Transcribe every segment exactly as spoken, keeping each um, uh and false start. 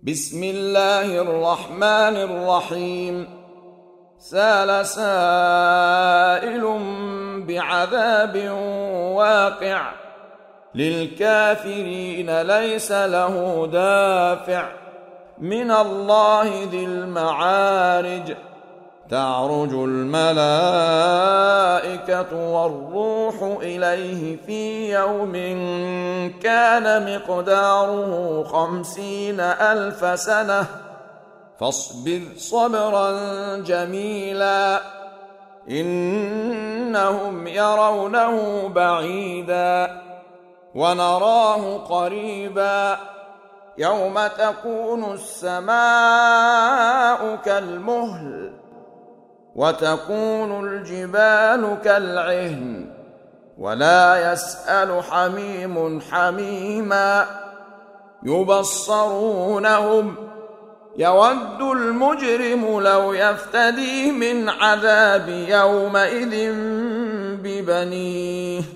بسم الله الرحمن الرحيم. سأل سائل بعذاب واقع للكافرين ليس له دافع من الله ذي المعارج. تعرج الملائكة والروح إليه في يوم كان مقداره خمسين ألف سنة فاصبر صبرا جميلا إنهم يرونه بعيدا ونراه قريبا يوم تكون السماء كالمهل وتكون الجبال كالعهن ولا يسأل حميم حميما يبصرونهم يود المجرم لو يفتدي من عذاب يومئذ ببنيه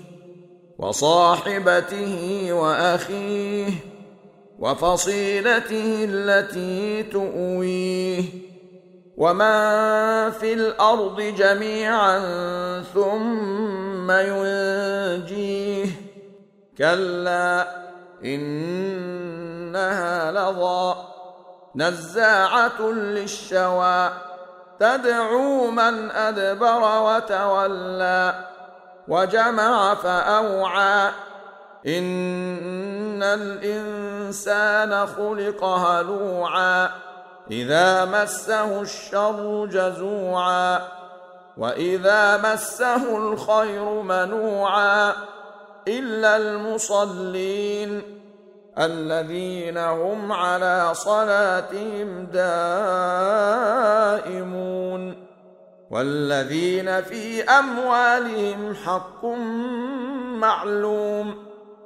وصاحبته وأخيه وفصيلته التي تؤويه ومن في الأرض جميعا ثم ينجيه كلا إنها لظى نزاعة للشوى تدعو من أدبر وتولى وجمع فأوعى إن الإنسان خلق هلوعا إذا مسه الشر جزوعا وإذا مسه الخير منوعا إلا المصلين الذين هم على صلاتهم دائمون والذين في أموالهم حق معلوم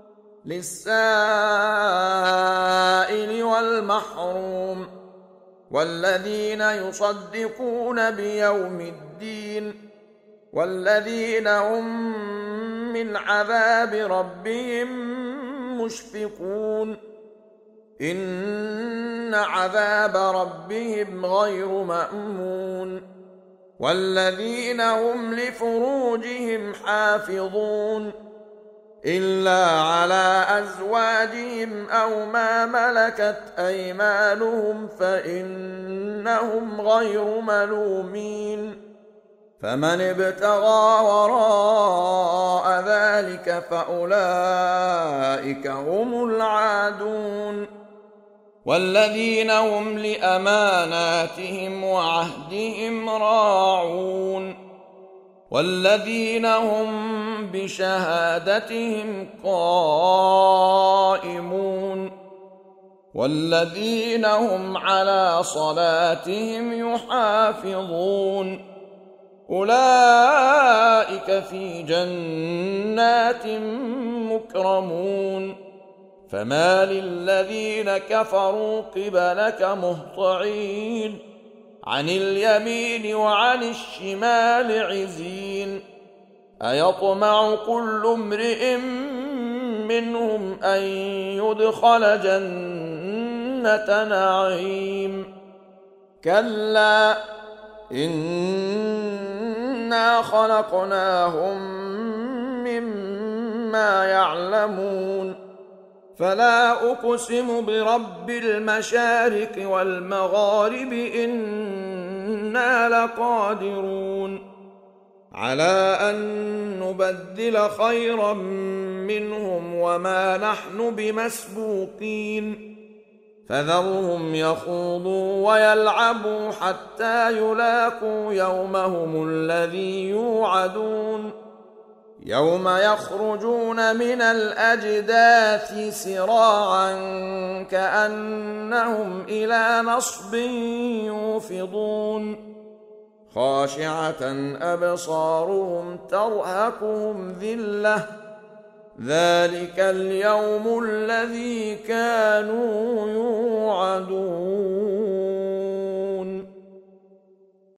للسائل والمحروم والذين يصدقون بيوم الدين والذين هم من عذاب ربهم مشفقون إن عذاب ربهم غير مأمون والذين هم لفروجهم حافظون إلا على أزواجهم أو ما ملكت أيمانهم فإنهم غير ملومين فمن ابتغى وراء ذلك فأولئك هم العادون والذين هم لأماناتهم وعهدهم راعون والذين هم بشهادتهم قائمون والذين هم على صلاتهم يحافظون أولئك في جنات مكرمون فما للذين كفروا قبلك مهطعين عن اليمين وعن الشمال عزين أيطمع كل امرئ منهم أن يدخل جنة نعيم كلا إنا خلقناهم مما يعلمون فلا أقسم برب المشارق والمغارب إنا لقادرون على أن نبدل خيرا منهم وما نحن بمسبوقين فذرهم يخوضوا ويلعبوا حتى يلاقوا يومهم الذي يوعدون يوم يخرجون من الأجداث سراعا كأنهم إلى نصب يوفضون خاشعة أبصارهم ترهقهم ذلة ذلك اليوم الذي كانوا يوعدون.